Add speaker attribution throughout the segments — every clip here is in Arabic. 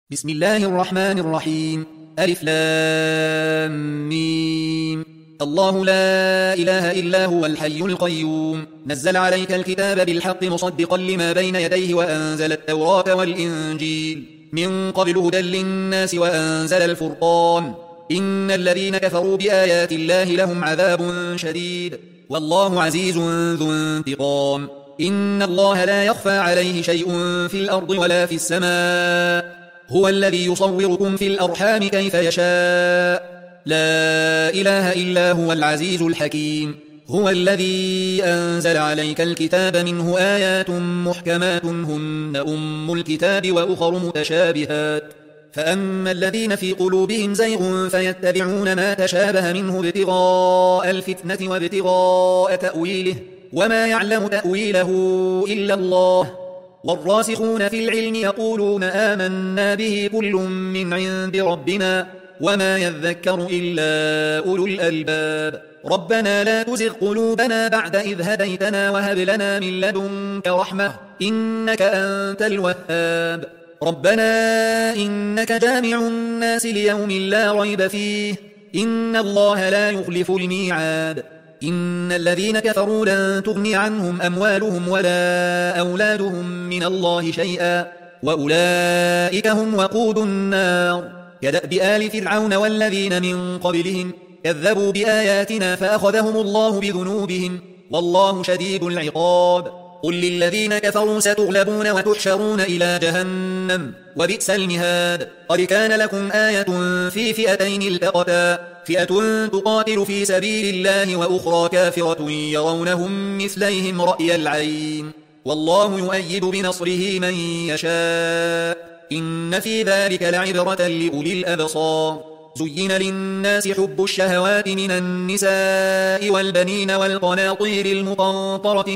Speaker 1: بسم الله الرحمن الرحيم. ألف لام ميم. الله لا إله إلا هو الحي القيوم نزل عليك الكتاب بالحق مصدقا لما بين يديه وأنزل التوراة والإنجيل من قبل هدى للناس وأنزل الفرقان إن الذين كفروا بآيات الله لهم عذاب شديد والله عزيز ذو انتقام. إن الله لا يخفى عليه شيء في الأرض ولا في السماء هو الذي يصوركم في الأرحام كيف يشاء لا إله إلا هو العزيز الحكيم. هو الذي أنزل عليك الكتاب منه آيات محكمات هن أم الكتاب وأخر متشابهات فأما الذين في قلوبهم زيغ فيتبعون ما تشابه منه ابتغاء الفتنة وابتغاء تأويله وما يعلم تأويله إلا الله والراسخون في العلم يقولون آمنا به كل من عند ربنا وما يذكر إلا أولو الألباب. ربنا لا تزغ قلوبنا بعد إذ هديتنا وهب لنا من لدنك رحمة إنك أنت الوهاب. ربنا إنك جامع الناس ليوم لا ريب فيه إن الله لا يخلف الميعاد. إن الذين كفروا لن تغني عنهم أموالهم ولا أولادهم من الله شيئا وأولئك هم وقود النار كدأب آل فرعون والذين من قبلهم كذبوا بآياتنا فأخذهم الله بذنوبهم والله شديد العقاب. قل للذين كفروا ستغلبون وتحشرون إلى جهنم وبئس المهاد. قد كان لكم آية في فئتين التقتا فئة تقاتل في سبيل الله وأخرى كافرة يرونهم مثليهم رأي العين والله يؤيد بنصره من يشاء إن في ذلك لعبرة لأولي الأبصار. زين للناس حب الشهوات من النساء والبنين والقناطير المقنطرة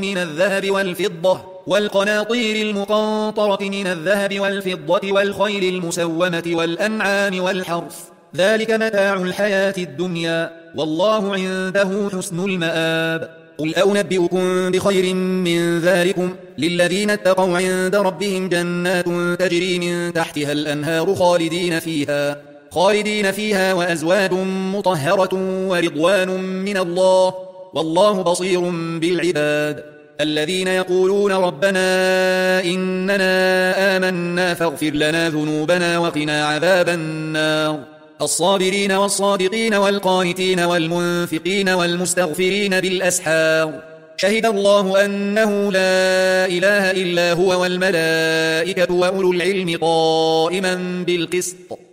Speaker 1: من الذهب والفضة والخيل المسومة والأنعام والحرث ذلك متاع الحياة الدنيا والله عنده حسن المآب. قل أنبئكم بخير من ذلكم للذين اتقوا عند ربهم جنات تجري من تحتها الأنهار خالدين فيها وأزواج مطهرة ورضوان من الله والله بصير بالعباد. الذين يقولون ربنا إننا آمنا فاغفر لنا ذنوبنا وقنا عذاب النار. الصابرين والصادقين والقانتين والمنفقين والمستغفرين بالأسحار شهد الله أنه لا إله إلا هو والملائكة وأولو العلم قائما بالقسط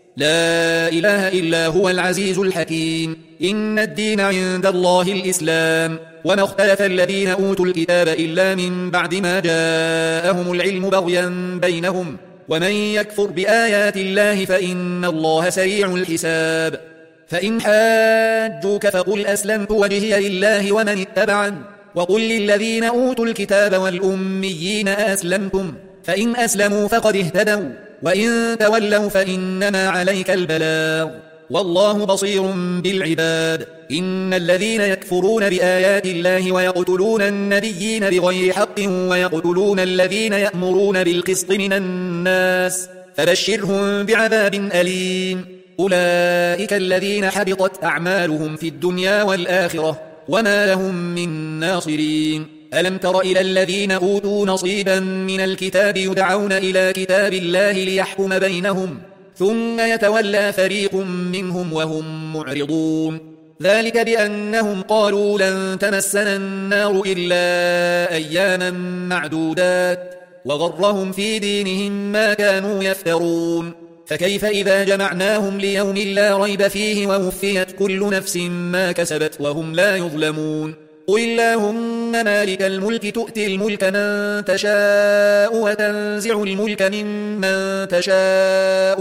Speaker 1: لا إله إلا هو العزيز الحكيم. إن الدين عند الله الإسلام وما اختلف الذين أوتوا الكتاب إلا من بعد ما جاءهم العلم بغيا بينهم ومن يكفر بآيات الله فإن الله سريع الحساب. فإن حاجوك فقل أسلمت وجهي لله ومن اتبعن وقل للذين أوتوا الكتاب والأميين أسلمتم فإن أسلموا فقد اهتدوا وإن تولوا فإنما عليك البلاغ والله بصير بالعباد. إن الذين يكفرون بآيات الله ويقتلون النبيين بغير حق ويقتلون الذين يأمرون بالقسط من الناس فبشرهم بعذاب أليم. أولئك الذين حبطت أعمالهم في الدنيا والآخرة وما لهم من ناصرين. ألم تر إلى الذين أوتوا نصيبا من الكتاب يدعون إلى كتاب الله ليحكم بينهم ثم يتولى فريق منهم وهم معرضون. ذلك بأنهم قالوا لن تمسنا النار إلا أياما معدودات وغرهم في دينهم ما كانوا يفترون. فكيف إذا جمعناهم ليوم لا ريب فيه ووفيت كل نفس ما كسبت وهم لا يظلمون. قل اللهم مالك الملك تؤتي الملك من تشاء وتنزع الملك ممن تشاء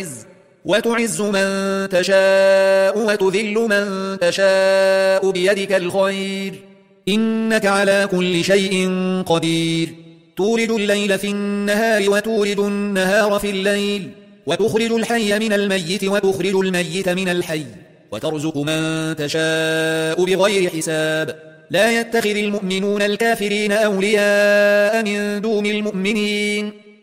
Speaker 1: وتعز من تشاء وتذل من تشاء بيدك الخير إنك على كل شيء قدير. تولد الليل في النهار وتولد النهار في الليل وتخرج الحي من الميت وتخرج الميت من الحي وترزق من تشاء بغير حساب. لا يتخذ المؤمنون الكافرين أولياء من دون المؤمنين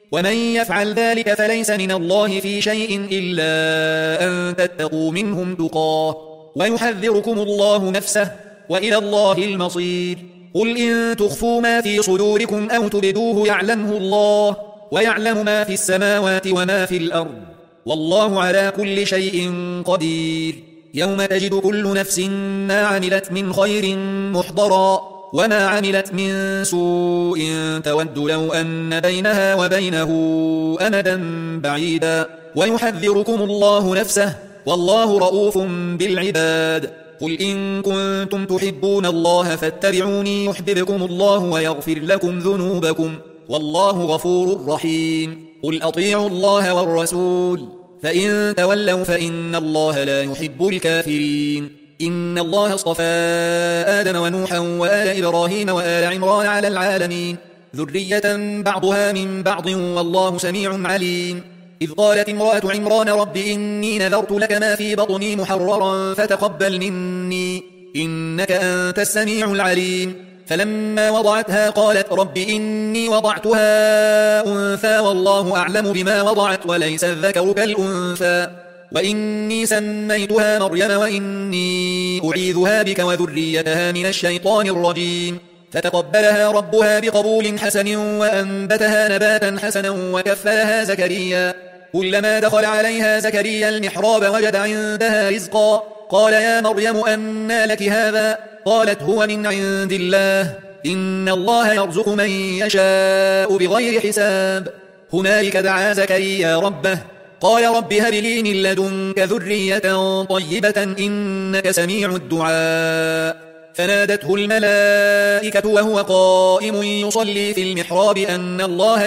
Speaker 1: ومن يفعل ذلك فليس من الله في شيء إلا أن تتقوا منهم تقاه ويحذركم الله نفسه وإلى الله المصير. قل إن تخفوا ما في صدوركم أو تبدوه يعلمه الله ويعلم ما في السماوات وما في الأرض والله على كل شيء قدير. يوم تجد كل نفس ما عملت من خير محضرا وما عملت من سوء تود لو أن بينها وبينه أمدا بعيدا ويحذركم الله نفسه والله رؤوف بالعباد. قل إن كنتم تحبون الله فاتبعوني يحببكم الله ويغفر لكم ذنوبكم والله غفور رحيم. قل أطيعوا الله والرسول فإن تولوا فإن الله لا يحب الكافرين. إن الله اصطفى آدم ونوحا وآل إبراهيم وآل عمران على العالمين ذرية بعضها من بعض والله سميع عليم. إذ قالت امرأة عمران رب إني نذرت لك ما في بطني محررا فتقبل مني إنك أنت السميع العليم. فلما وضعتها قالت رب إني وضعتها أنثى والله أعلم بما وضعت وليس الذكر كالأنثى وإني سميتها مريم وإني أعيذها بك وذريتها من الشيطان الرجيم. فتقبلها ربها بقبول حسن وأنبتها نباتا حسنا وكفلها زكريا. كلما دخل عليها زكريا المحراب وجد عندها رزقا قال يا مريم أنى لك هذا قالت هو من عند الله إن الله يرزق من يشاء بغير حساب. هنالك دعا زكريا ربه قال رب هب لي من لدنك ذرية طيبة إنك سميع الدعاء. فنادته الملائكة وهو قائم يصلي في المحراب أن الله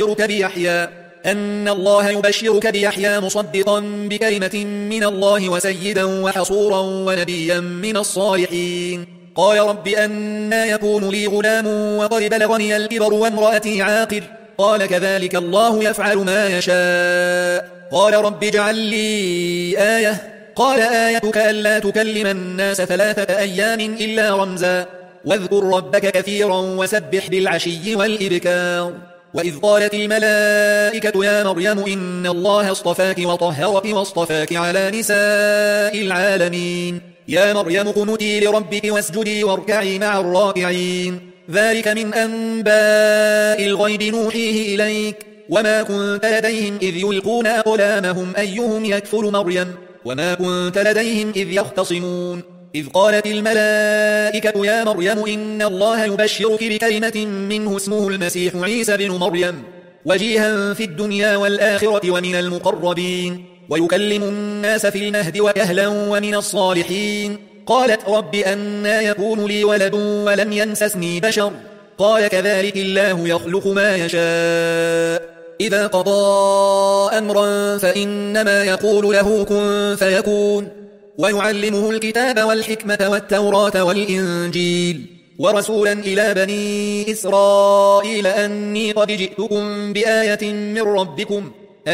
Speaker 1: يبشرك بيحيى مصدقا بكلمة من الله وسيدا وحصورا ونبيا من الصالحين. قال رب أنى يكون لي غلام وقد بلغني الكبر وامرأتي عاقر قال كذلك الله يفعل ما يشاء. قال رب اجعل لي آية قال آيتك ألا تكلم الناس 3 أيام إلا رمزا واذكر ربك كثيرا وسبح بالعشي والإبكار. وإذ قالت الملائكة يا مريم إن الله اصطفاك وطهرك واصطفاك على نساء العالمين يا مريم قنتي لربك واسجدي واركعي مع الراكعين. ذلك من أنباء الغيب نوحيه إليك وما كنت لديهم إذ يلقون أقلامهم أيهم يكفل مريم وما كنت لديهم إذ يختصمون. إذ قالت الملائكة يا مريم إن الله يبشرك بكلمة منه اسمه المسيح عيسى بن مريم وجيها في الدنيا والآخرة ومن المقربين ويكلم الناس في المهد وكهلا ومن الصالحين. قالت رب أنى يكون لي ولد ولم يمسسني بشر قال كذلك الله يخلق ما يشاء إذا قضى أمرا فإنما يقول له كن فيكون. ويعلمه الكتاب والحكمة والتوراة والإنجيل ورسولا إلى بني إسرائيل أني قد جئتكم بآية من ربكم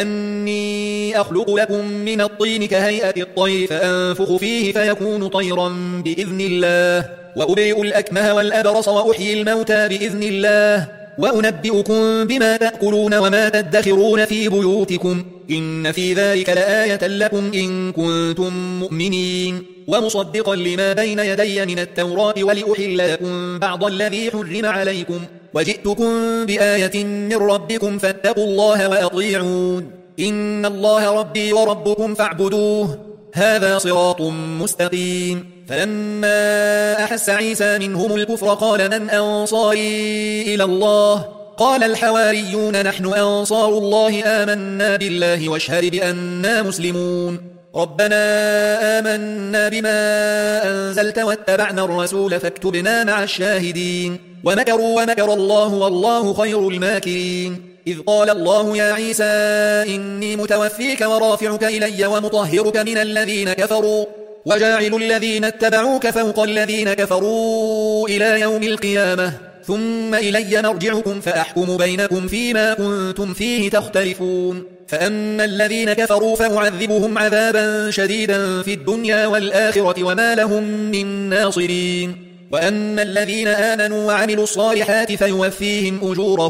Speaker 1: أني أخلق لكم من الطين كهيئة الطير فأنفخ فيه فيكون طيرا بإذن الله وأبرئ الأكمه والأبرص وأحيي الموتى بإذن الله وأنبئكم بما تأكلون وما تدخرون في بيوتكم إن في ذلك لآية لكم إن كنتم مؤمنين. ومصدقا لما بين يدي من التوراة ولأحل لكم بعض الذي حرم عليكم وجئتكم بآية من ربكم فاتقوا الله وأطيعون إن الله ربي وربكم فاعبدوه هذا صراط مستقيم. فلما أحس عيسى منهم الكفر قال من أنصاري إلى الله قال الحواريون نحن أنصار الله آمنا بالله واشهد بأننا مسلمون. ربنا آمنا بما أنزلت واتبعنا الرسول فاكتبنا مع الشاهدين. ومكروا ومكر الله والله خير الماكرين. إذ قال الله يا عيسى إني متوفيك ورافعك إلي ومطهرك من الذين كفروا وجاعل الذين اتبعوك فوق الذين كفروا إلى يوم القيامة ثم إلي مرجعكم فأحكم بينكم فيما كنتم فيه تختلفون. فأما الذين كفروا فأعذبهم عذابا شديدا في الدنيا والآخرة وما لهم من ناصرين. وأما الذين آمنوا وعملوا الصالحات فيوفيهم أجورهم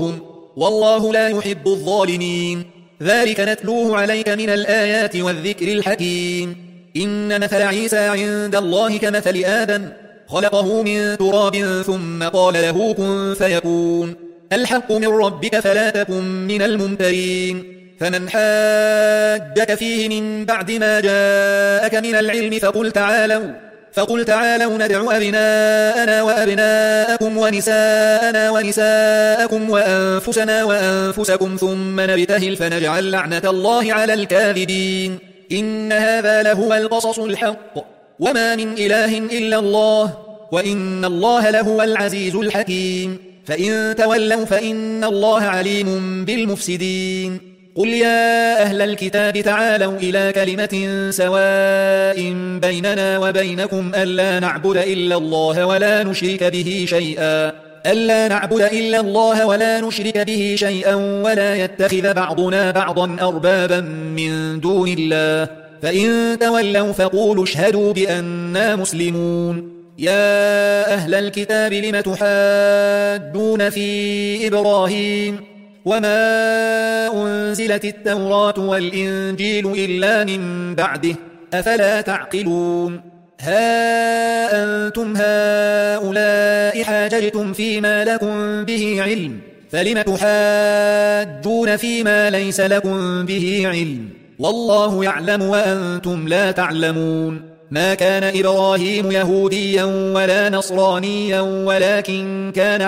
Speaker 1: والله لا يحب الظالمين. ذلك نتلوه عليك من الآيات والذكر الحكيم. إن مثل عيسى عند الله كمثل آدم، خلقه من تراب ثم قال له كن فيكون. الحق من ربك فلا تكن من الممترين. فمن حاجك فيه من بعد ما جاءك من العلم فقل تعالوا ندع أبناءنا وأبناءكم ونساءنا ونساءكم وأنفسنا وأنفسكم ثم نبتهل فنجعل لعنة الله على الكاذبين. إن هذا لهو القصص الحق، وما من إله إلا الله، وإن الله لهو العزيز الحكيم. فإن تولوا فإن الله عليم بالمفسدين. قل يا أهل الكتاب تعالوا إلى كلمة سواء بيننا وبينكم ألا نعبد إلا الله ولا نشرك به شيئا ولا يتخذ بعضنا بعضا أربابا من دون الله. فإن تولوا فقولوا اشهدوا بأننا مسلمون. يا أهل الكتاب لم تحاجون في إبراهيم وما أنزلت التوراة والإنجيل إلا من بعده أفلا تعقلون. ها أنتم هؤلاء حاججتم فيما لكم به علم، فلم تحاجون فيما ليس لكم به علم، والله يعلم وأنتم لا تعلمون. ما كان إبراهيم يهوديا ولا نصرانيا ولكن كان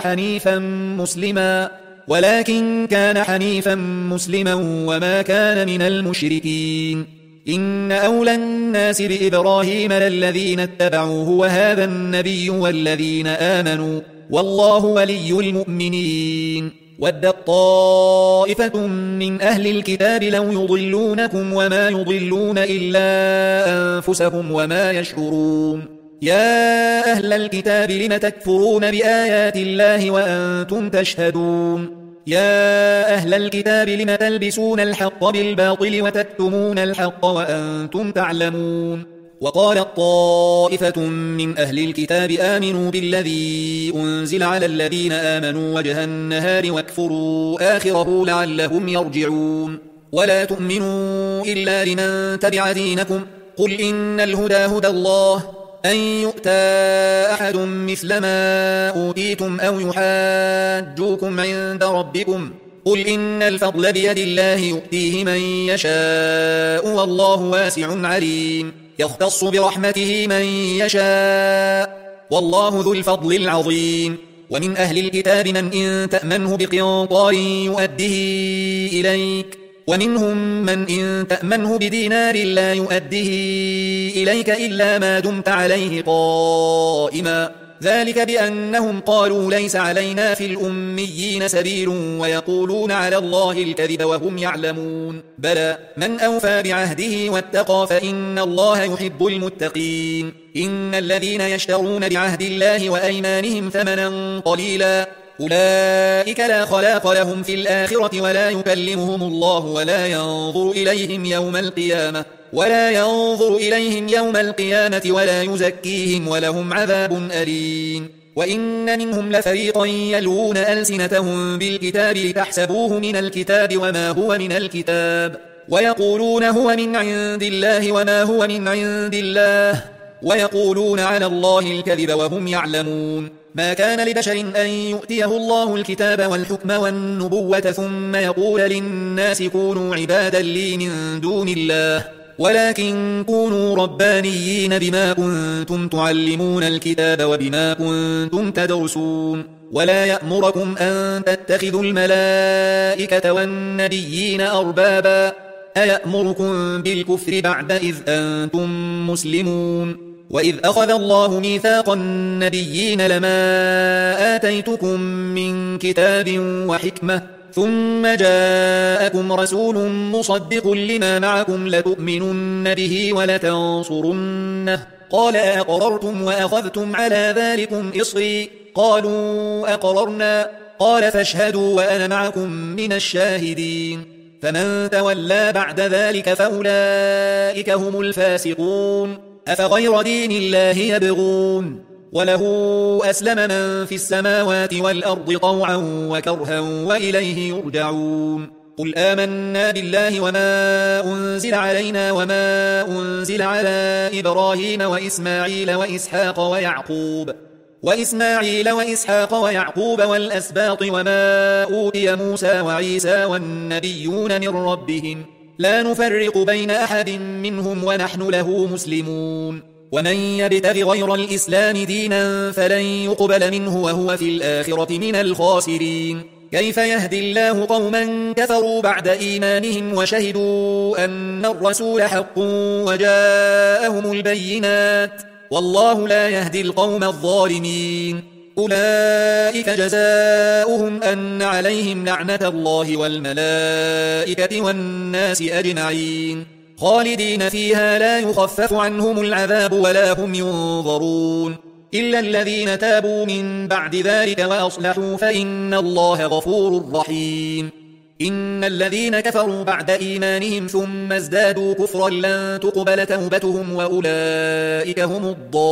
Speaker 1: حنيفا مسلما وما كان من المشركين. إن أولى الناس بإبراهيم للذين اتبعوه وهذا النبي والذين آمنوا، والله ولي المؤمنين. ودت طائفة من أهل الكتاب لو يضلونكم وما يضلون إلا أنفسهم وما يشعرون. يا أهل الكتاب لم تكفرون بآيات الله وأنتم تشهدون. يا أهل الكتاب لم تلبسون الحق بالباطل وتكتمون الحق وأنتم تعلمون. وقالت طائفة من أهل الكتاب آمنوا بالذي أنزل على الذين آمنوا وجه النهار واكفروا آخره لعلهم يرجعون. ولا تؤمنوا إلا لمن تبع دينكم. قل إن الهدى هدى الله أن يؤتى أحد مثل ما أوتيتم أو يحاجوكم عند ربكم. قل إن الفضل بيد الله يؤتيه من يشاء والله واسع عليم. يختص برحمته من يشاء والله ذو الفضل العظيم. ومن أهل الكتاب من إن تأمنه بقنطار يؤده إليك، ومنهم من إن تأمنه بدينار لا يؤده إليك إلا ما دمت عليه قائما. ذلك بأنهم قالوا ليس علينا في الأميين سبيل ويقولون على الله الكذب وهم يعلمون. بلى من أوفى بعهده واتقى فإن الله يحب المتقين. إن الذين يشترون بعهد الله وأيمانهم ثمنا قليلا أولئك لا خلاق لهم في الآخرة ولا يكلمهم الله ولا ينظر إليهم يوم القيامة ولا يزكيهم ولهم عذاب أليم. وإن منهم لفريقا يلوون ألسنتهم بالكتاب لتحسبوه من الكتاب وما هو من الكتاب ويقولون هو من عند الله وما هو من عند الله ويقولون على الله الكذب وهم يعلمون. ما كان لبشر أن يؤتيه الله الكتاب والحكم والنبوة ثم يقول للناس كونوا عبادا لي من دون الله، ولكن كونوا ربانيين بما كنتم تعلمون الكتاب وبما كنتم تدرسون. ولا يأمركم أن تتخذوا الملائكة والنبيين أربابا أيأمركم بالكفر بعد إذ أنتم مسلمون. وإذ أخذ الله ميثاق النبيين لما آتيتكم من كتاب وحكمة ثم جاءكم رسول مصدق لما معكم لتؤمنن به ولتنصرنه قال أقررتم وأخذتم على ذلكم إصري قالوا أقررنا قال فاشهدوا وأنا معكم من الشاهدين. فمن تولى بعد ذلك فأولئك هم الفاسقون. أفغير دين الله يبغون وله أسلم من في السماوات والأرض طوعا وكرها وإليه يرجعون قل آمنا بالله وما أنزل علينا وما أنزل على إبراهيم وإسماعيل وإسحاق ويعقوب والأسباط وما أوتي موسى وعيسى والنبيون من ربهم لا نفرق بين أحد منهم ونحن له مسلمون ومن يبتغ غير الإسلام دينا فلن يقبل منه وهو في الآخرة من الخاسرين كيف يهدي الله قوما كفروا بعد إيمانهم وشهدوا أن الرسول حق وجاءهم البينات والله لا يهدي القوم الظالمين أولئك جزاؤهم أن عليهم لعنة الله والملائكة والناس أجمعين خالدين فيها لا يخفف عنهم العذاب ولا هم ينظرون إلا الذين تابوا من بعد ذلك وأصلحوا فإن الله غفور رحيم إن الذين كفروا بعد إيمانهم ثم ازدادوا كفرا لن تقبل توبتهم وأولئك هم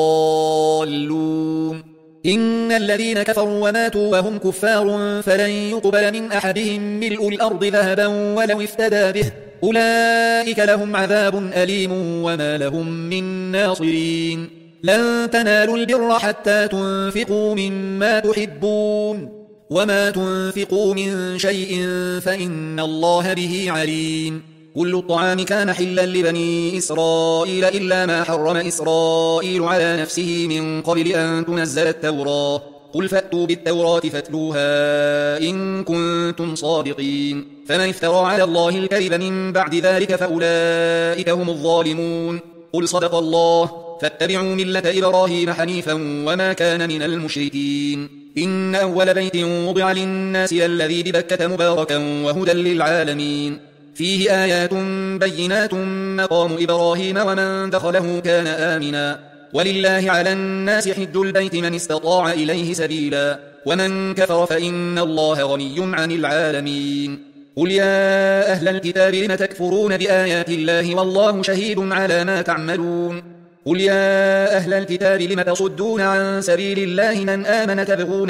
Speaker 1: الضالون إن الذين كفروا وماتوا وهم كفار فلن يقبل من أحدهم ملء الأرض ذهبا ولو افتدى به أولئك لهم عذاب أليم وما لهم من ناصرين لن تنالوا البر حتى تنفقوا مما تحبون وما تنفقوا من شيء فإن الله به عليم كل الطعام كان حلا لبني إسرائيل إلا ما حرم إسرائيل على نفسه من قبل أن تنزل التوراة قل فأتوا بالتوراة فاتلوها إن كنتم صادقين فمن افترى على الله الكذب من بعد ذلك فأولئك هم الظالمون قل صدق الله فاتبعوا ملة إبراهيم حنيفا وما كان من المشركين إن أول بيت وضع للناس الذي ببكة مباركا وهدى للعالمين فيه آيات بينات مقام إبراهيم ومن دخله كان آمنا ولله على الناس حج البيت من استطاع إليه سبيلا ومن كفر فإن الله غني عن العالمين قل يا أهل الكتاب لم تكفرون بآيات الله والله شهيد على ما تعملون قل يا أهل الكتاب لم تصدون عن سبيل الله من آمن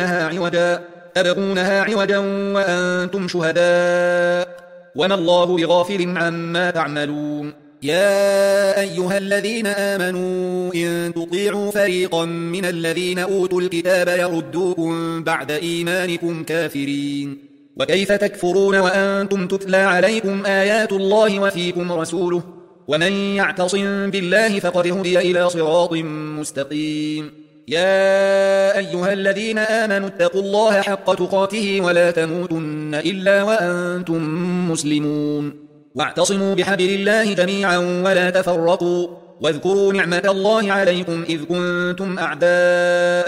Speaker 1: تبغونها عوجا وأنتم شهداء وما الله بغافل عما تعملون يا أيها الذين آمنوا إن تطيعوا فريقا من الذين أوتوا الكتاب يردوكم بعد إيمانكم كافرين وكيف تكفرون وأنتم تتلى عليكم آيات الله وفيكم رسوله ومن يعتصم بالله فقد هدي إلى صراط مستقيم يا أيها الذين آمنوا اتقوا الله حق تقاته ولا تموتن إلا وأنتم مسلمون واعتصموا بحبل الله جميعا ولا تفرقوا واذكروا نعمة الله عليكم إذ كنتم أعداء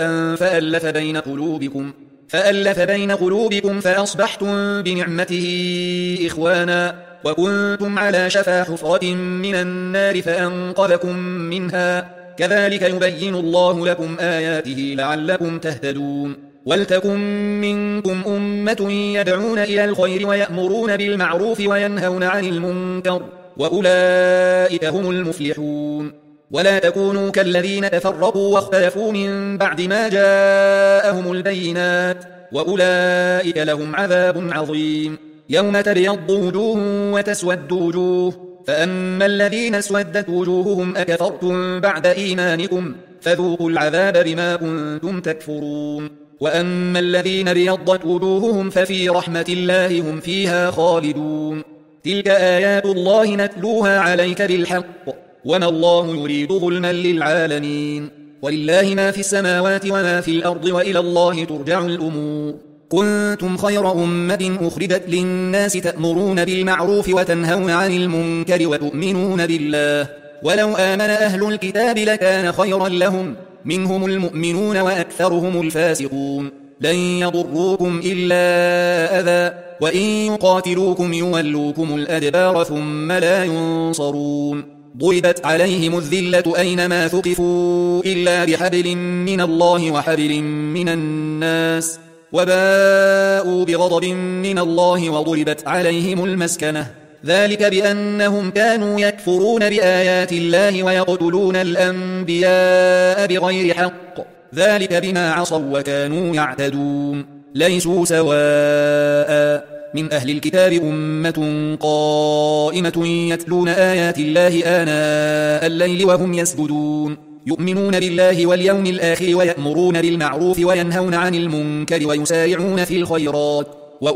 Speaker 1: فألف بين قلوبكم فأصبحتم بنعمته إخوانا وكنتم على شفا حفرة من النار فأنقذكم منها كذلك يبين الله لكم آياته لعلكم تهتدون ولتكن منكم أمة يدعون إلى الخير ويأمرون بالمعروف وينهون عن المنكر وأولئك هم المفلحون ولا تكونوا كالذين تفرقوا واختلفوا من بعد ما جاءهم البينات وأولئك لهم عذاب عظيم يوم تبيض وجوه وتسود وجوه فأما الذين اسودت وجوههم أكفرتم بعد إيمانكم فذوقوا العذاب بما كنتم تكفرون وأما الذين ابيضت وجوههم ففي رحمة الله هم فيها خالدون تلك آيات الله نتلوها عليك بالحق وما الله يريد ظلما للعالمين ولله ما في السماوات وما في الأرض وإلى الله ترجع الأمور كنتم خير أمة أخرجت للناس تأمرون بالمعروف وتنهون عن المنكر وتؤمنون بالله ولو آمن أهل الكتاب لكان خيرا لهم منهم المؤمنون وأكثرهم الفاسقون لن يضروكم إلا أذى وإن يقاتلوكم يولوكم الأدبار ثم لا ينصرون ضربت عليهم الذلة أينما ثقفوا إلا بحبل من الله وحبل من الناس وباءوا بغضب من الله وضربت عليهم المسكنة ذلك بأنهم كانوا يكفرون بآيات الله ويقتلون الأنبياء بغير حق ذلك بما عصوا وكانوا يعتدون. ليسوا سواء من أهل الكتاب أمة قائمة يتلون آيات الله آناء الليل وهم يسجدون يؤمنون بالله واليوم الآخر ويأمرون بالمعروف وينهون عن المنكر ويسارعون في الخيرات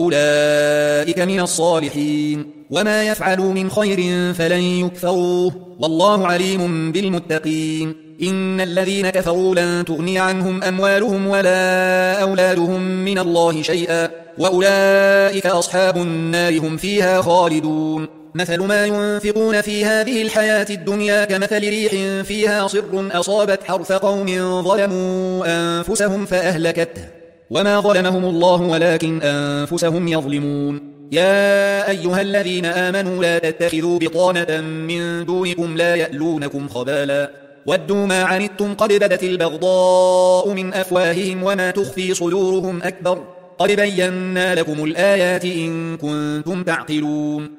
Speaker 1: وأولئك من الصالحين وما يفعلوا من خير فلن يكفروه والله عليم بالمتقين. إن الذين كفروا لن تغني عنهم أموالهم ولا أولادهم من الله شيئا وأولئك أصحاب النار هم فيها خالدون. مثل ما ينفقون في هذه الحياة الدنيا كمثل ريح فيها صر أصابت حرث قوم ظلموا أنفسهم فأهلكته وما ظلمهم الله ولكن أنفسهم يظلمون. يا أيها الذين آمنوا لا تتخذوا بطانة من دونكم لا يألونكم خبالا ودوا ما عنتم قد بدت البغضاء من أفواههم وما تخفي صدورهم أكبر قد بينا لكم الآيات إن كنتم تعقلون.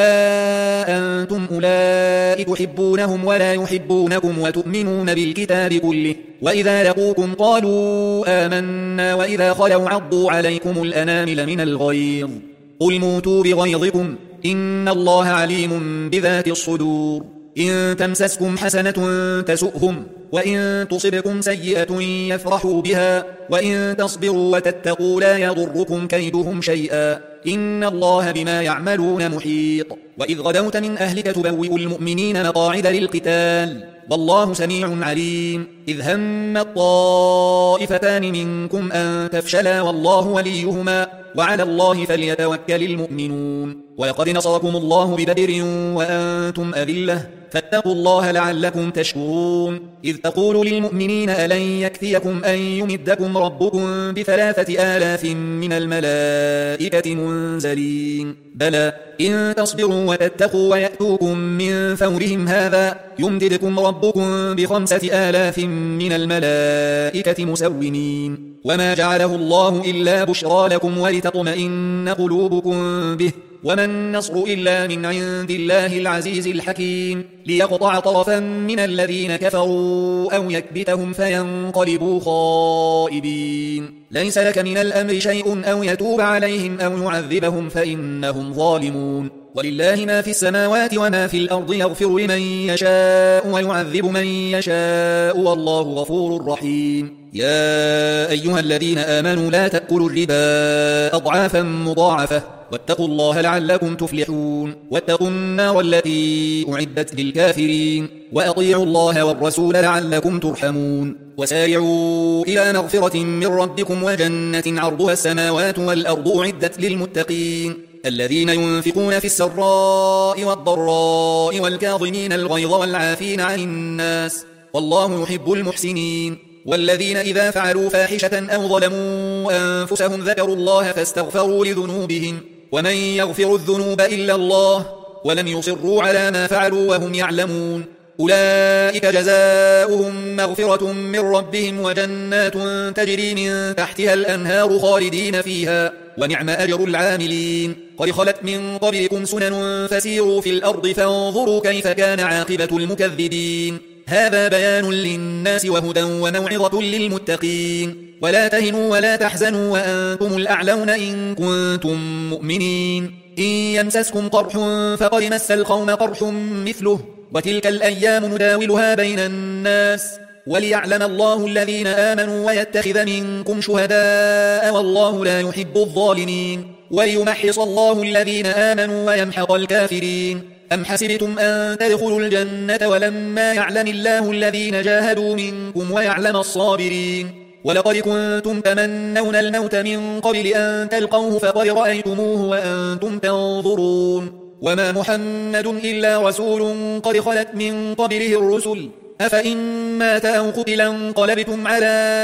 Speaker 1: ها أنتم أولئك تحبونهم ولا يحبونكم وتؤمنون بالكتاب كله وإذا لقوكم قالوا آمنا وإذا خلوا عضوا عليكم الأنامل من الغيظ قل موتوا بغيظكم إن الله عليم بذات الصدور. إن تمسسكم حسنة تسؤهم وإن تصبكم سيئة يفرحوا بها وإن تصبروا وتتقوا لا يضركم كيدهم شيئا إن الله بما يعملون محيط. وإذ غدوت من أهلك تبوئ المؤمنين مقاعد للقتال والله سميع عليم. إذ هم الطائفتان منكم أن تفشلا والله وليهما وعلى الله فليتوكل المؤمنون. ولقد نصركم الله ببدر وأنتم أذلة فاتقوا الله لعلكم تشكرون. إذ تقول للمؤمنين ألن يكفيكم أن يمدكم ربكم ب3,000 من الملائكة منزلين بلى إن تصبروا وتتقوا ويأتوكم من فورهم هذا يمددكم ربكم ب5,000 من الملائكة مسومين. وما جعله الله إلا بشرى لكم ولتطمئن قلوبكم به وما النصر إلا من عند الله العزيز الحكيم ليقطع طرفا من الذين كفروا أو يكبتهم فينقلبوا خائبين. ليس لك من الأمر شيء أو يتوب عليهم أو يعذبهم فإنهم ظالمون. ولله ما في السماوات وما في الأرض يغفر لمن يشاء ويعذب من يشاء والله غفور رحيم. يا أيها الذين آمنوا لا تأكلوا الربا أضعافا مضاعفة واتقوا الله لعلكم تفلحون. واتقوا النار التي أعدت للكافرين وأطيعوا الله والرسول لعلكم ترحمون. وسارعوا إلى مغفرة من ربكم وجنة عرضها السماوات والأرض أعدت للمتقين الذين ينفقون في السراء والضراء والكاظمين الغيظ والعافين عن الناس والله يحب المحسنين. والذين إذا فعلوا فاحشة أو ظلموا أنفسهم ذكروا الله فاستغفروا لذنوبهم ومن يغفر الذنوب إلا الله ولم يصروا على ما فعلوا وهم يعلمون أولئك جزاؤهم مغفرة من ربهم وجنات تجري من تحتها الأنهار خالدين فيها ونعم أجر العاملين. قد خلت من قبلكم سنن فسيروا في الأرض فانظروا كيف كان عاقبة المكذبين. هذا بيان للناس وهدى وموعظة للمتقين. ولا تهنوا ولا تحزنوا وأنتم الأعلون إن كنتم مؤمنين. إن يمسسكم قرح فقد مس القوم قرح مثله وتلك الأيام نداولها بين الناس وليعلم الله الذين آمنوا ويتخذ منكم شهداء والله لا يحب الظالمين وليمحص الله الذين آمنوا ويمحق الكافرين. أم حسبتم أن تدخلوا الجنة ولما يعلم الله الذين جاهدوا منكم ويعلم الصابرين ولقد كنتم تمنون الموت من قبل أن تلقوه فقد رأيتموه وأنتم تنظرون وما محمد إلا رسول قد خلت من قبله الرسل أفإن مات أو قتل انقلبتم على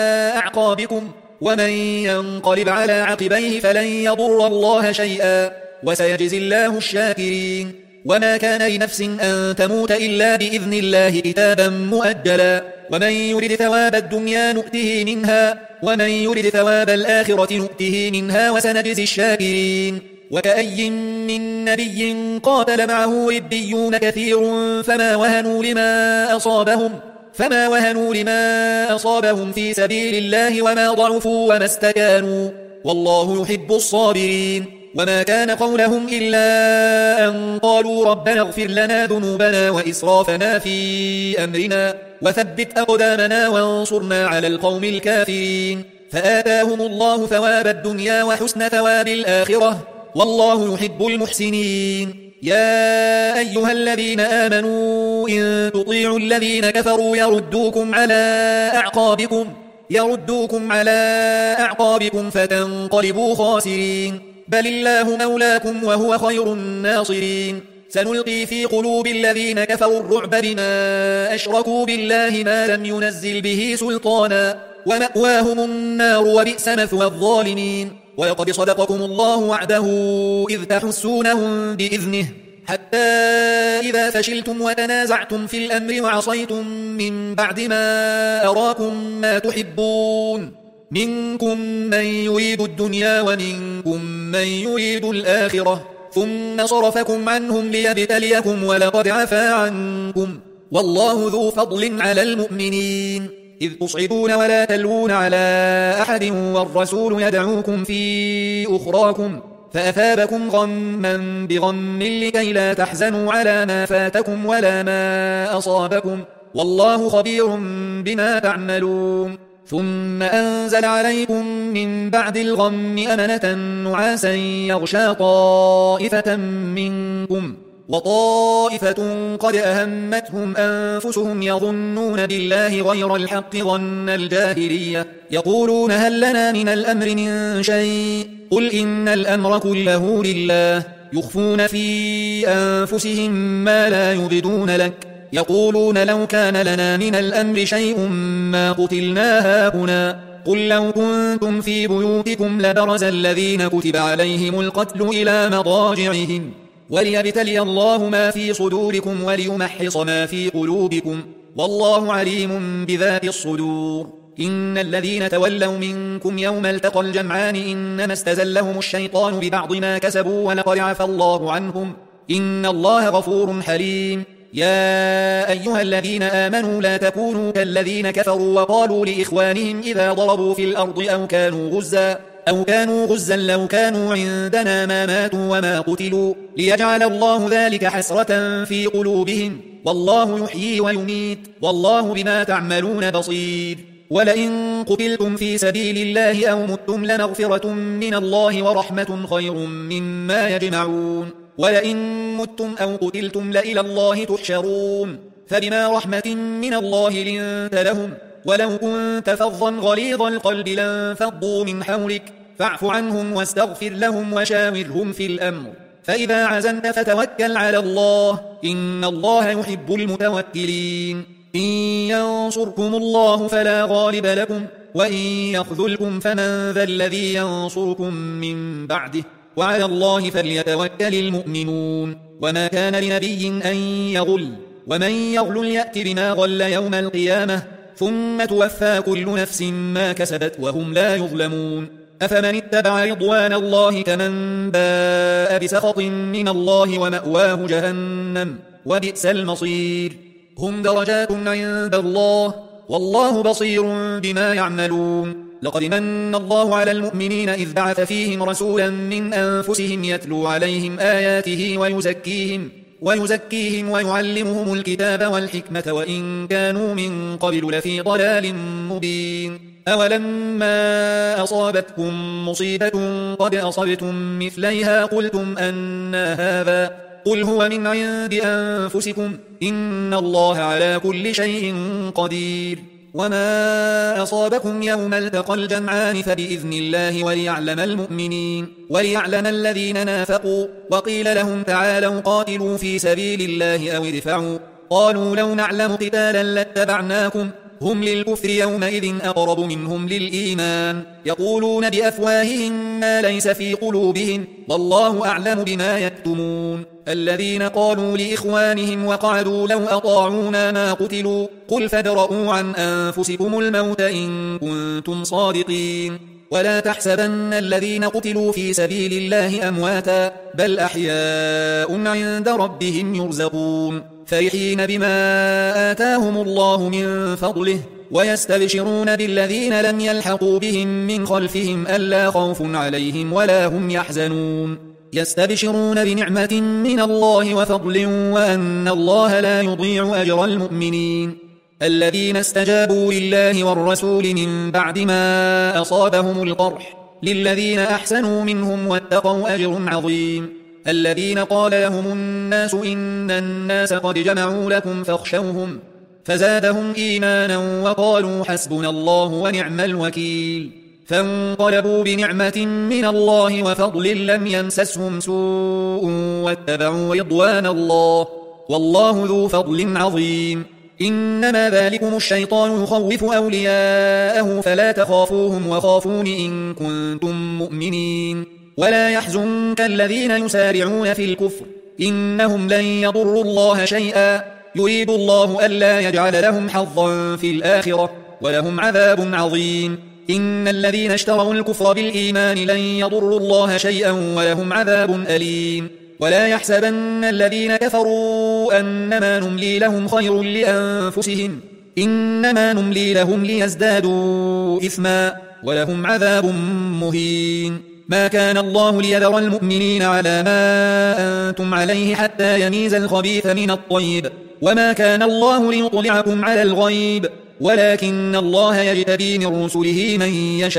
Speaker 1: أعقابكم ومن ينقلب على عقبيه فلن يضر الله شيئا وسيجزي الله الشاكرين. وما كان لنفس أن تموت إلا بإذن الله كتابا مؤجلا ومن يرد ثواب الدنيا نؤته منها ومن يرد ثواب الآخرة نؤته منها وسنجزي الشاكرين. وكأي من نبي قاتل معه ربيون كثير فما وهنوا لما أصابهم فما وهنوا لما أصابهم في سبيل الله وما ضعفوا وما استكانوا والله يحب الصابرين وما كان قولهم إلا أن قالوا ربنا اغفر لنا ذنوبنا وإسرافنا في أمرنا وثبت أقدامنا وانصرنا على القوم الكافرين فآتاهم الله ثواب الدنيا وحسن ثواب الآخرة والله يحب المحسنين يا أيها الذين آمنوا إن تطيعوا الذين كفروا يردوكم على أعقابكم فتنقلبوا خاسرين بل الله مولاكم وهو خير الناصرين سنلقي في قلوب الذين كفروا الرعب بما أشركوا بالله ما لم ينزل به سلطانا ومأواهم النار وبئس مثوى الظالمين ولقد صدقكم الله وعده إذ تحسونهم بإذنه حتى إذا فشلتم وتنازعتم في الأمر وعصيتم من بعد ما أراكم ما تحبون منكم من يريد الدنيا ومنكم من يريد الآخرة ثم صرفكم عنهم ليبتليكم ولقد عفا عنكم والله ذو فضل على المؤمنين إذ تصعدون ولا تلوون على أحد والرسول يدعوكم في أخراكم فأثابكم غما بغم لكي لا تحزنوا على ما فاتكم ولا ما أصابكم والله خبير بما تعملون ثم أنزل عليكم من بعد الغم أمنة نعاسا يغشى طائفة منكم وطائفة قد أهمتهم أنفسهم يظنون بالله غير الحق ظن الجاهلية يقولون هل لنا من الأمر من شيء قل إن الأمر كله لله يخفون في أنفسهم ما لا يبدون لك يقولون لو كان لنا من الأمر شيء ما قتلنا هاهنا قل لو كنتم في بيوتكم لبرز الذين كتب عليهم القتل إلى مضاجعهم وليبتلي الله ما في صدوركم وليمحص ما في قلوبكم والله عليم بذات الصدور إن الذين تولوا منكم يوم التقى الجمعان إنما استزلهم الشيطان ببعض ما كسبوا ولقد عفى الله عنهم إن الله غفور حليم يا أيها الذين آمنوا لا تكونوا كالذين كفروا وقالوا لإخوانهم إذا ضربوا في الأرض أو كانوا غزا لو كانوا عندنا ما ماتوا وما قتلوا ليجعل الله ذلك حسرة في قلوبهم والله يحيي ويميت والله بما تعملون بصير ولئن قتلتم في سبيل الله أو متم لمغفرة من الله ورحمة خير مما يجمعون ولئن متم أو قتلتم لإلى الله تحشرون فبما رحمة من الله لنت لهم ولو كنت فظا غليظ القلب لانفضوا من حولك فاعف عنهم واستغفر لهم وشاورهم في الأمر فإذا عزمت فتوكل على الله إن الله يحب المتوكلين إن ينصركم الله فلا غالب لكم وإن يخذلكم فمن ذا الذي ينصركم من بعده وعلى الله فليتوكل المؤمنون وما كان لنبي أن يغل ومن يغل يأت بما غل يوم القيامة ثم توفى كل نفس ما كسبت وهم لا يظلمون أفمن اتبع رضوان الله كمن باء بسخط من الله ومأواه جهنم وبئس المصير هم درجات عند الله والله بصير بما يعملون لقد من الله على المؤمنين إذ بعث فيهم رسولا من أنفسهم يتلو عليهم آياته ويزكيهم ويعلمهم الكتاب والحكمة وإن كانوا من قبل لفي ضلال مبين أولما أصابتكم مصيبة قد أصبتم مثليها قلتم أنى هذا قل هو من عند أنفسكم إن الله على كل شيء قدير وما أصابكم يوم التقى الجمعان فبإذن الله وليعلم المؤمنين وليعلم الذين نافقوا وقيل لهم تعالوا قاتلوا في سبيل الله أو ادفعوا قالوا لو نعلم قتالا لاتبعناكم هم للكفر يومئذ أقرب منهم للإيمان يقولون بأفواههم ما ليس في قلوبهم والله أعلم بما يكتمون الذين قالوا لإخوانهم وقعدوا لو أطاعونا ما قتلوا قل فادرءوا عن أنفسكم الموت إن كنتم صادقين ولا تحسبن الذين قتلوا في سبيل الله أمواتا بل أحياء عند ربهم يرزقون فرحين بما آتاهم الله من فضله ويستبشرون بالذين لم يلحقوا بهم من خلفهم ألا خوف عليهم ولا هم يحزنون يستبشرون بنعمة من الله وفضل وأن الله لا يضيع أجر المؤمنين الذين استجابوا لله والرسول من بعد ما أصابهم القرح للذين أحسنوا منهم واتقوا أجر عظيم الذين قال لهم الناس إن الناس قد جمعوا لكم فاخشوهم فزادهم إيمانا وقالوا حسبنا الله ونعم الوكيل فانقلبوا بنعمة من الله وفضل لم يمسسهم سوء واتبعوا رضوان الله والله ذو فضل عظيم إنما ذلكم الشيطان يخوف أولياءه فلا تخافوهم وخافون إن كنتم مؤمنين ولا يحزنك الذين يسارعون في الكفر إنهم لن يضروا الله شيئا يريد الله ألا يجعل لهم حظا في الآخرة ولهم عذاب عظيم إن الذين اشتروا الكفر بالإيمان لن يضروا الله شيئا ولهم عذاب أليم ولا يحسبن الذين كفروا أنما نملي لهم خير لأنفسهم إنما نملي لهم ليزدادوا إثما ولهم عذاب مهين ما كان الله ليذر المؤمنين على ما أنتم عليه حتى يميز الخبيث من الطيب وما كان الله ليطلعكم على الغيب ولكن الله يجتبي من رسله من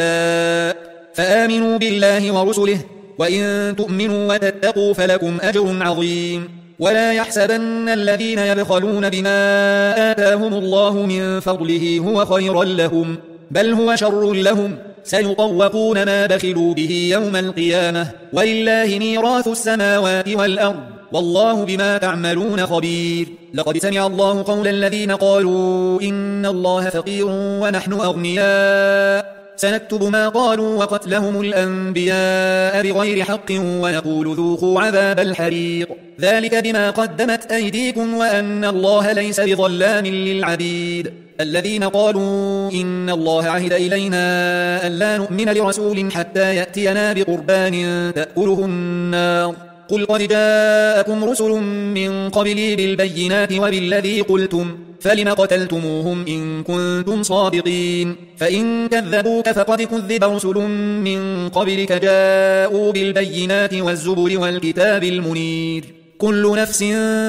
Speaker 1: يشاء فآمنوا بالله ورسله وإن تؤمنوا وتتقوا فلكم أجر عظيم ولا يحسبن الذين يبخلون بما آتاهم الله من فضله هو خيرا لهم بل هو شر لهم سيطوقون ما بخلوا به يوم القيامة ولله ميراث السماوات والأرض والله بما تعملون خبير لقد سمع الله قول الذين قالوا إن الله فقير ونحن أغنياء سنكتب ما قالوا وقتلهم الأنبياء بغير حق ونقول ذوقوا عذاب الحريق ذلك بما قدمت أيديكم وأن الله ليس بظلام للعبيد الذين قالوا إن الله عهد إلينا ألا نؤمن لرسول حتى يأتينا بقربان تأكله النار قل قد جاءكم رسل من قبلي بالبينات وبالذي قلتم فلم قتلتموهم إن كنتم صادقين فإن كذبوك فقد كذب رسل من قبلك جاءوا بالبينات والزبر والكتاب المنير كل نفس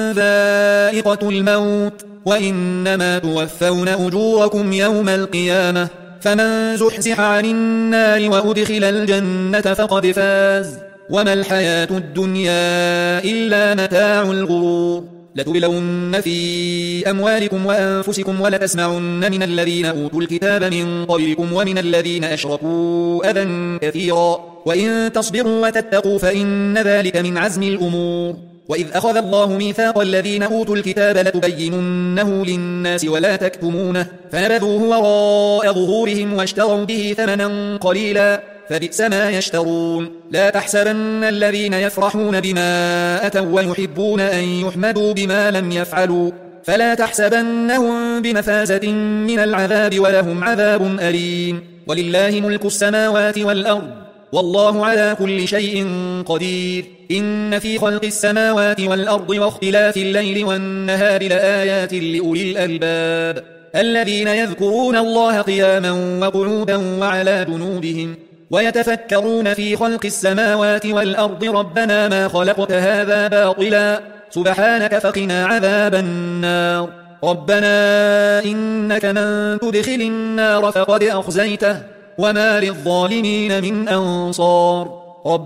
Speaker 1: ذائقة الموت وإنما توفون أجوركم يوم القيامة فمن زحزح عن النار وأدخل الجنة فقد فاز وما الحياة الدنيا إلا متاع الغرور لتبلون في أموالكم وأنفسكم ولتسمعن من الذين أوتوا الكتاب من قبلكم ومن الذين أشركوا أذى كثيرا وإن تصبروا وتتقوا فإن ذلك من عزم الأمور وإذ أخذ الله ميثاق الذين أوتوا الكتاب لتبيننه للناس ولا تكتمونه فنبذوه وراء ظهورهم واشتروا به ثمنا قليلا فبئس ما يشترون لا تحسبن الذين يفرحون بما أتوا ويحبون أن يحمدوا بما لم يفعلوا فلا تحسبنهم بمفازة من العذاب ولهم عذاب أليم ولله ملك السماوات والأرض والله على كل شيء قدير إن في خلق السماوات والأرض واختلاف الليل والنهار لآيات لأولي الألباب الذين يذكرون الله قياما وقعودا وعلى جنوبهم ويتفكرون في خلق السماوات والأرض ربنا ما خلقت هذا باطلا سبحانك فقنا عذاب النار ربنا إنك من تدخل النار فقد أخزيته وما للظالمين من أنصار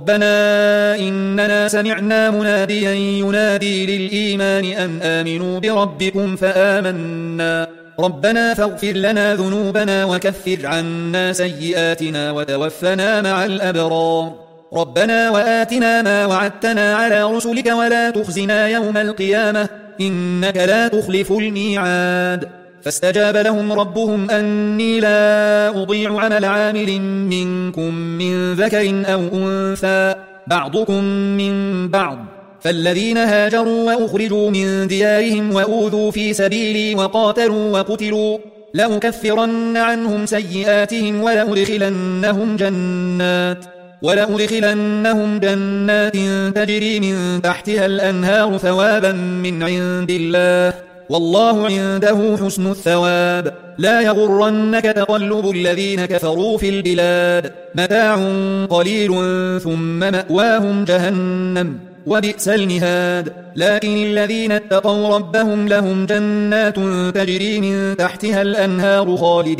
Speaker 1: ربنا إننا سمعنا مناديا ينادي للإيمان أن آمنوا بربكم فآمنا ربنا فاغفر لنا ذنوبنا وكفر عنا سيئاتنا وتوفنا مع الأبرار ربنا وآتنا ما وعدتنا على رسلك ولا تخزنا يوم القيامة إنك لا تخلف الميعاد فاستجاب لهم ربهم أني لا أضيع عمل عامل منكم من ذكر أو أنثى بعضكم من بعض فالذين هاجروا وأخرجوا من ديارهم وأوذوا في سبيلي وقاتلوا وقتلوا لأكفرن عنهم سيئاتهم ولأدخلنهم جنات ولأدخلنهم جنات تجري من تحتها الأنهار ثوابا من عند الله والله عنده حسن الثواب لا يغرنك تقلب الذين كفروا في البلاد متاع قليل ثم مأواهم جهنم وبئس المهاد لكن الذين اتقوا ربهم لهم جنات تجري من تحتها الأنهار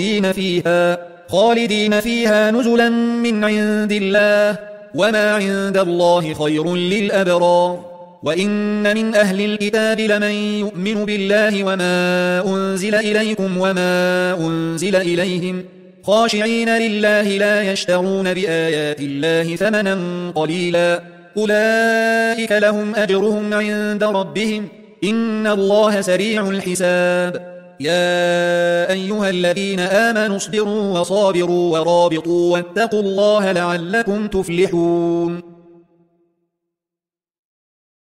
Speaker 1: خالدين فيها نزلا من عند الله وما عند الله خير للأبرار وإن من أهل الكتاب لمن يؤمن بالله وما أنزل إليكم وما أنزل إليهم خاشعين لله لا يشترون بآيات الله ثمنا قليلا أولئك لهم أجرهم عند ربهم إن الله سريع الحساب يا أيها الذين آمنوا اصبروا وصابروا ورابطوا واتقوا الله لعلكم تفلحون